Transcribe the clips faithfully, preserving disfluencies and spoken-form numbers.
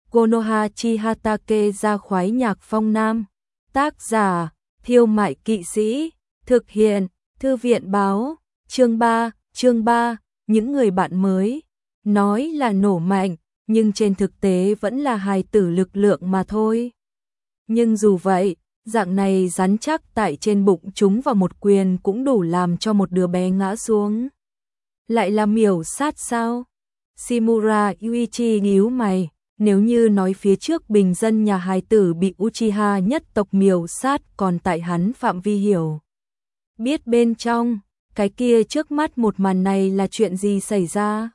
Konohachi Hatake ra khoái nhạc phong nam. Tác giả, Thiêu Mại Kỵ Sĩ. Thực hiện, Thư viện Báo. Chương ba, chương ba, những người bạn mới. Nói là nổ mạnh, nhưng trên thực tế vẫn là hài tử lực lượng mà thôi. Nhưng dù vậy, dạng này rắn chắc tại trên bụng chúng vào một quyền cũng đủ làm cho một đứa bé ngã xuống. Lại là miểu sát sao? Shimura Yuichi nhíu mày, nếu như nói phía trước bình dân nhà hài tử bị Uchiha nhất tộc miểu sát còn tại hắn phạm vi hiểu. Biết bên trong, cái kia trước mắt một màn này là chuyện gì xảy ra?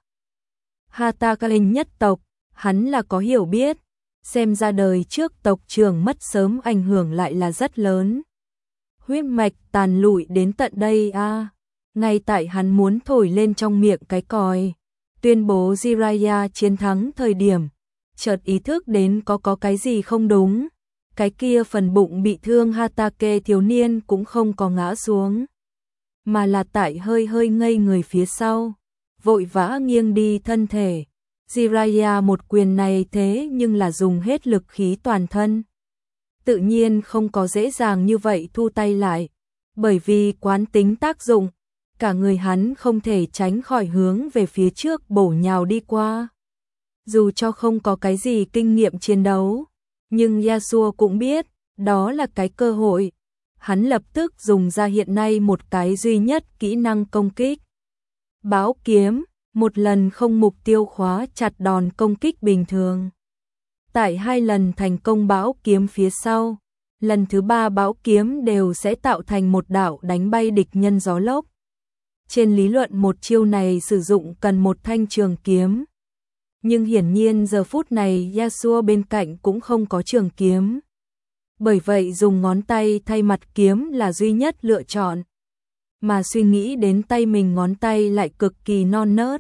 Hatake nhất tộc, hắn là có hiểu biết, xem ra đời trước tộc trưởng mất sớm ảnh hưởng lại là rất lớn. Huyết mạch tàn lụi đến tận đây a. À. Ngay tại hắn muốn thổi lên trong miệng cái còi, tuyên bố Jiraiya chiến thắng thời điểm, chợt ý thức đến có có cái gì không đúng. Cái kia phần bụng bị thương Hatake thiếu niên cũng không có ngã xuống, mà là tại hơi hơi ngây người phía sau, vội vã nghiêng đi thân thể. Jiraiya một quyền này thế nhưng là dùng hết lực khí toàn thân. Tự nhiên không có dễ dàng như vậy thu tay lại, bởi vì quán tính tác dụng, cả người hắn không thể tránh khỏi hướng về phía trước bổ nhào đi qua. Dù cho không có cái gì kinh nghiệm chiến đấu, nhưng Yasuo cũng biết, đó là cái cơ hội. Hắn lập tức dùng ra hiện nay một cái duy nhất kỹ năng công kích. Bão kiếm, một lần không mục tiêu khóa chặt đòn công kích bình thường. Tại hai lần thành công bão kiếm phía sau, lần thứ ba bão kiếm đều sẽ tạo thành một đạo đánh bay địch nhân gió lốc. Trên lý luận một chiêu này sử dụng cần một thanh trường kiếm. Nhưng hiển nhiên giờ phút này Yasuo bên cạnh cũng không có trường kiếm. Bởi vậy dùng ngón tay thay mặt kiếm là duy nhất lựa chọn. Mà suy nghĩ đến tay mình ngón tay lại cực kỳ non nớt.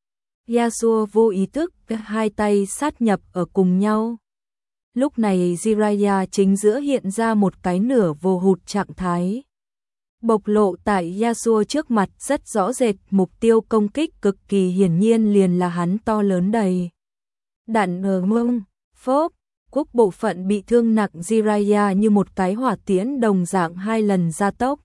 Yasuo vô ý thức hai tay sát nhập ở cùng nhau. Lúc này Jiraiya chính giữa hiện ra một cái nửa vô hụt trạng thái. Bộc lộ tại Yasuo trước mặt rất rõ rệt, mục tiêu công kích cực kỳ hiển nhiên liền là hắn to lớn đầy. Đạn ở mông, phốp, quốc bộ phận bị thương nặng Jiraiya như một cái hỏa tiễn đồng dạng hai lần gia tốc.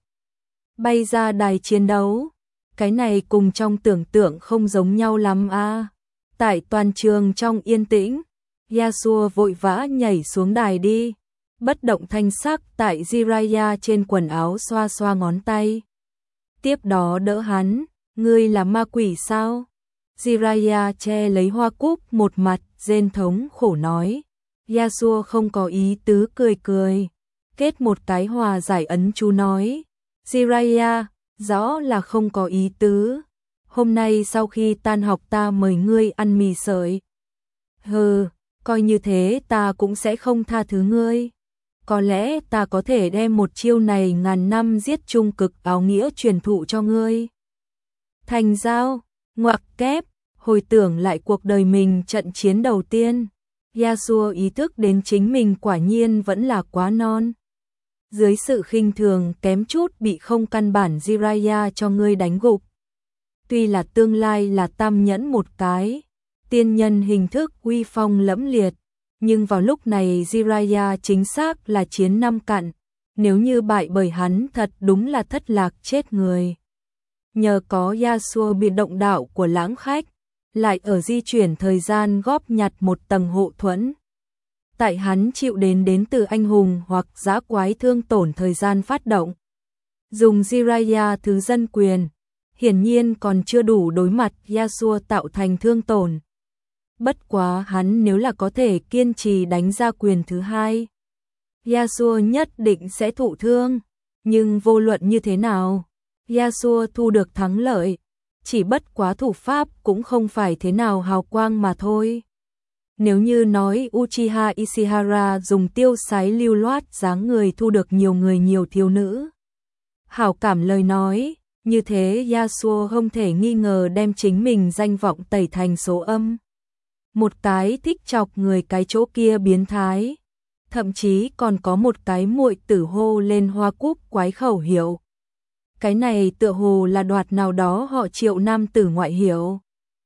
Bay ra đài chiến đấu. Cái này cùng trong tưởng tượng không giống nhau lắm a. À. Tại toàn trường trong yên tĩnh, Yasuo vội vã nhảy xuống đài đi. Bất động thanh sắc tại Jiraiya trên quần áo xoa xoa ngón tay. Tiếp đó đỡ hắn, ngươi là ma quỷ sao? Jiraiya che lấy hoa cúc một mặt, rên thống khổ nói. Yasuo không có ý tứ cười cười. Kết một cái hòa giải ấn chú nói. Jiraiya, rõ là không có ý tứ. Hôm nay sau khi tan học ta mời ngươi ăn mì sợi. Hừ, coi như thế ta cũng sẽ không tha thứ ngươi. Có lẽ ta có thể đem một chiêu này ngàn năm giết trung cực áo nghĩa truyền thụ cho ngươi. Thành giao, ngoặc kép, hồi tưởng lại cuộc đời mình trận chiến đầu tiên. Yasuo ý thức đến chính mình quả nhiên vẫn là quá non. Dưới sự khinh thường kém chút bị không căn bản Jiraiya cho ngươi đánh gục. Tuy là tương lai là tam nhẫn một cái, tiên nhân hình thức uy phong lẫm liệt, nhưng vào lúc này Jiraiya chính xác là chiến năm cặn, nếu như bại bởi hắn thật đúng là thất lạc chết người. Nhờ có Yasuo bị động đạo của lãng khách, lại ở di chuyển thời gian góp nhặt một tầng hộ thuẫn. Tại hắn chịu đến đến từ anh hùng hoặc dã quái thương tổn thời gian phát động. Dùng Jiraiya thứ dân quyền, hiển nhiên còn chưa đủ đối mặt Yasuo tạo thành thương tổn. Bất quá hắn nếu là có thể kiên trì đánh ra quyền thứ hai, Yasuo nhất định sẽ thụ thương. Nhưng vô luận như thế nào, Yasuo thu được thắng lợi, chỉ bất quá thủ pháp cũng không phải thế nào hào quang mà thôi. Nếu như nói Uchiha Ishihara dùng tiêu sái lưu loát dáng người thu được nhiều người nhiều thiếu nữ hảo cảm lời nói, như thế Yasuo không thể nghi ngờ đem chính mình danh vọng tẩy thành số âm. Một cái thích chọc người cái chỗ kia biến thái, thậm chí còn có một cái muội tử hô lên hoa cúc quái khẩu hiệu. Cái này tựa hồ là đoạt nào đó họ Triệu nam tử ngoại hiệu.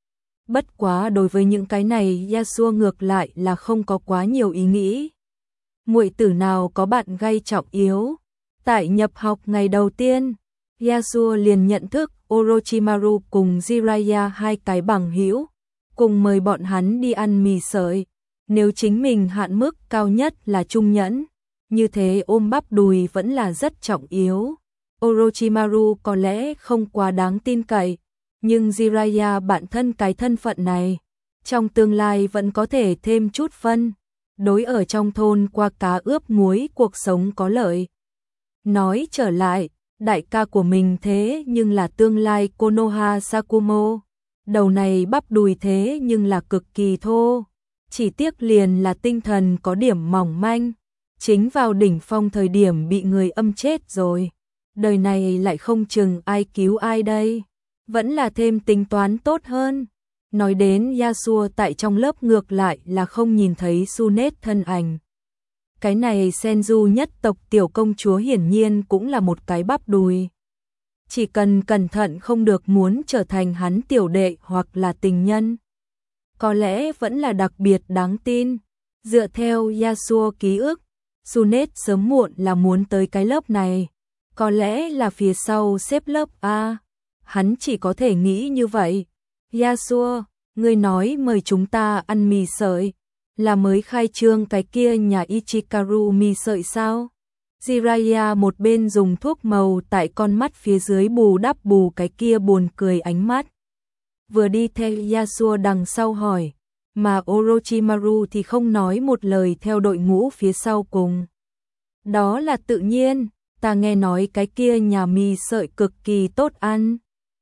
Bất quá đối với những cái này Yasuo ngược lại là không có quá nhiều ý nghĩ. Muội tử nào có bạn gay trọng yếu. Tại nhập học ngày đầu tiên, Yasuo liền nhận thức Orochimaru cùng Jiraiya hai cái bằng hữu, cùng mời bọn hắn đi ăn mì sợi. Nếu chính mình hạn mức cao nhất là trung nhẫn, như thế ôm bắp đùi vẫn là rất trọng yếu. Orochimaru có lẽ không quá đáng tin cậy, nhưng Jiraiya bản thân cái thân phận này, trong tương lai vẫn có thể thêm chút phân. Đối ở trong thôn qua cá ướp muối cuộc sống có lợi. Nói trở lại, đại ca của mình thế nhưng là tương lai Konoha Sakumo. Đầu này bắp đùi thế nhưng là cực kỳ thô. Chỉ tiếc liền là tinh thần có điểm mỏng manh. Chính vào đỉnh phong thời điểm bị người âm chết rồi. Đời này lại không chừng ai cứu ai đây. Vẫn là thêm tính toán tốt hơn. Nói đến Yasuo tại trong lớp ngược lại là không nhìn thấy Sunet thân ảnh. Cái này Senju nhất tộc tiểu công chúa hiển nhiên cũng là một cái bắp đùi. Chỉ cần cẩn thận không được muốn trở thành hắn tiểu đệ hoặc là tình nhân. Có lẽ vẫn là đặc biệt đáng tin. Dựa theo Yasuo ký ức, Sunet sớm muộn là muốn tới cái lớp này. Có lẽ là phía sau xếp lớp A. Hắn chỉ có thể nghĩ như vậy. Yasuo, ngươi nói mời chúng ta ăn mì sợi, là mới khai trương cái kia nhà Ichikaru mì sợi sao? Jiraiya một bên dùng thuốc màu tại con mắt phía dưới bù đắp bù cái kia buồn cười ánh mắt. Vừa đi theo Yasuo đằng sau hỏi, mà Orochimaru thì không nói một lời theo đội ngũ phía sau cùng. Đó là tự nhiên, ta nghe nói cái kia nhà mì sợi cực kỳ tốt ăn.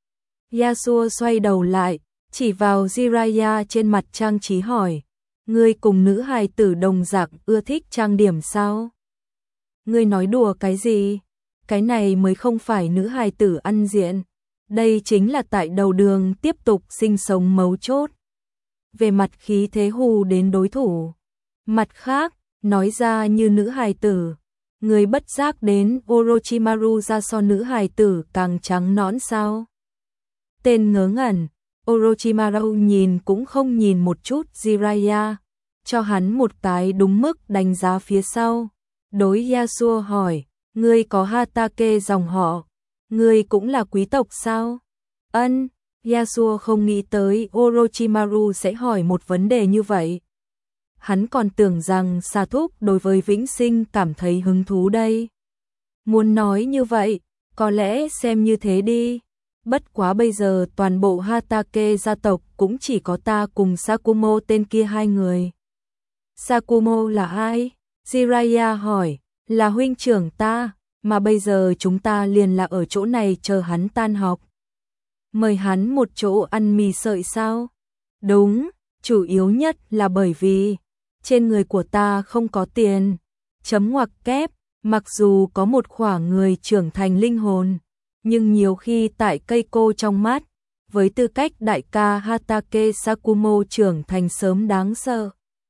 Yasuo xoay đầu lại, chỉ vào Jiraiya trên mặt trang trí hỏi, ngươi cùng nữ hài tử đồng dạng ưa thích trang điểm sao? Ngươi nói đùa cái gì? Cái này mới không phải nữ hài tử ăn diện. Đây chính là tại đầu đường tiếp tục sinh sống mấu chốt. Về mặt khí thế hù đến đối thủ. Mặt khác, nói ra như nữ hài tử. Người bất giác đến Orochimaru ra so nữ hài tử càng trắng nõn sao? Tên ngớ ngẩn, Orochimaru nhìn cũng không nhìn một chút Jiraiya, cho hắn một cái đúng mức đánh giá phía sau. Đối Yasuo hỏi, ngươi có Hatake dòng họ, ngươi cũng là quý tộc sao? Ân, Yasuo không nghĩ tới Orochimaru sẽ hỏi một vấn đề như vậy. Hắn còn tưởng rằng Sa Thúc đối với vĩnh sinh cảm thấy hứng thú đây. Muốn nói như vậy, có lẽ xem như thế đi. Bất quá bây giờ toàn bộ Hatake gia tộc cũng chỉ có ta cùng Sakumo tên kia hai người. Sakumo là ai? Jiraiya hỏi, là huynh trưởng ta, mà bây giờ chúng ta liền là ở chỗ này chờ hắn tan học. Mời hắn một chỗ ăn mì sợi sao? Đúng, chủ yếu nhất là bởi vì trên người của ta không có tiền. Chấm ngoặc kép, mặc dù có một khoảng người trưởng thành linh hồn, nhưng nhiều khi tại cây cô trong mắt, với tư cách đại ca Hatake Sakumo trưởng thành sớm đáng sợ.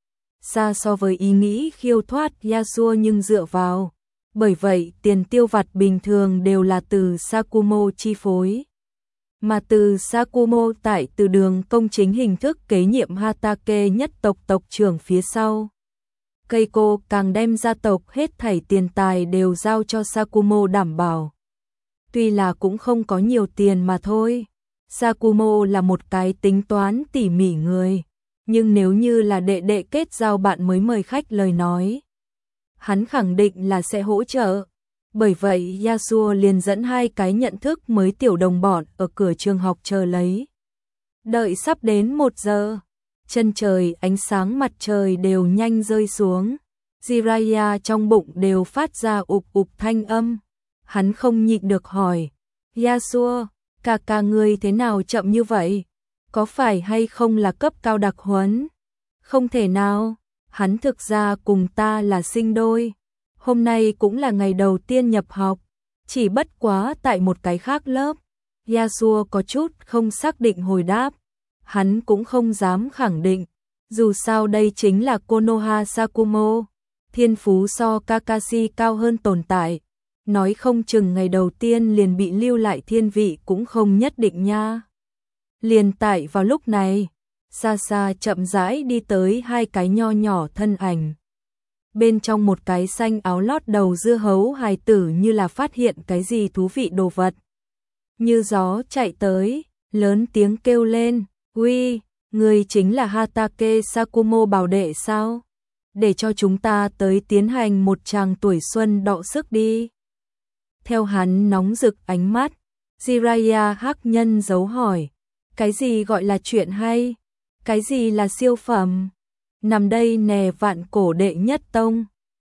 Xa so với ý nghĩ khiêu thoát Yasuo nhưng dựa vào. Bởi vậy tiền tiêu vặt bình thường đều là từ Sakumo chi phối. Mà từ Sakumo tại từ đường công chính hình thức kế nhiệm Hatake nhất tộc tộc trưởng phía sau. Keiko càng đem gia tộc hết thảy tiền tài đều giao cho Sakumo đảm bảo. Tuy là cũng không có nhiều tiền mà thôi. Sakumo là một cái tính toán tỉ mỉ người. Nhưng nếu như là đệ đệ kết giao bạn mới mời khách lời nói, hắn khẳng định là sẽ hỗ trợ. Bởi vậy Yasuo liền dẫn hai cái nhận thức mới tiểu đồng bọn ở cửa trường học chờ lấy. Đợi sắp đến một giờ, chân trời ánh sáng mặt trời đều nhanh rơi xuống. Jiraiya trong bụng đều phát ra ụp ụp thanh âm. Hắn không nhịn được hỏi, Yasuo, ca ca ngươi thế nào chậm như vậy? Có phải hay không là cấp cao đặc huấn? Không thể nào, hắn thực ra cùng ta là sinh đôi. Hôm nay cũng là ngày đầu tiên nhập học, chỉ bất quá tại một cái khác lớp. Yasuo có chút không xác định hồi đáp. Hắn cũng không dám khẳng định, dù sao đây chính là Konoha Sakumo, thiên phú so Kakashi cao hơn tồn tại. Nói không chừng ngày đầu tiên liền bị lưu lại thiên vị cũng không nhất định nha. Liền tại vào lúc này, xa xa chậm rãi đi tới hai cái nho nhỏ thân ảnh. Bên trong một cái xanh áo lót đầu dưa hấu hài tử như là phát hiện cái gì thú vị đồ vật. Như gió chạy tới, lớn tiếng kêu lên, "Uy, người chính là Hatake Sakumo bảo đệ sao? Để cho chúng ta tới tiến hành một tràng tuổi xuân đọ sức đi." Theo hắn nóng rực ánh mắt, Jiraiya hắc nhân dấu hỏi, cái gì gọi là chuyện hay? Cái gì là siêu phẩm? Nằm đây nè vạn cổ đệ nhất tông.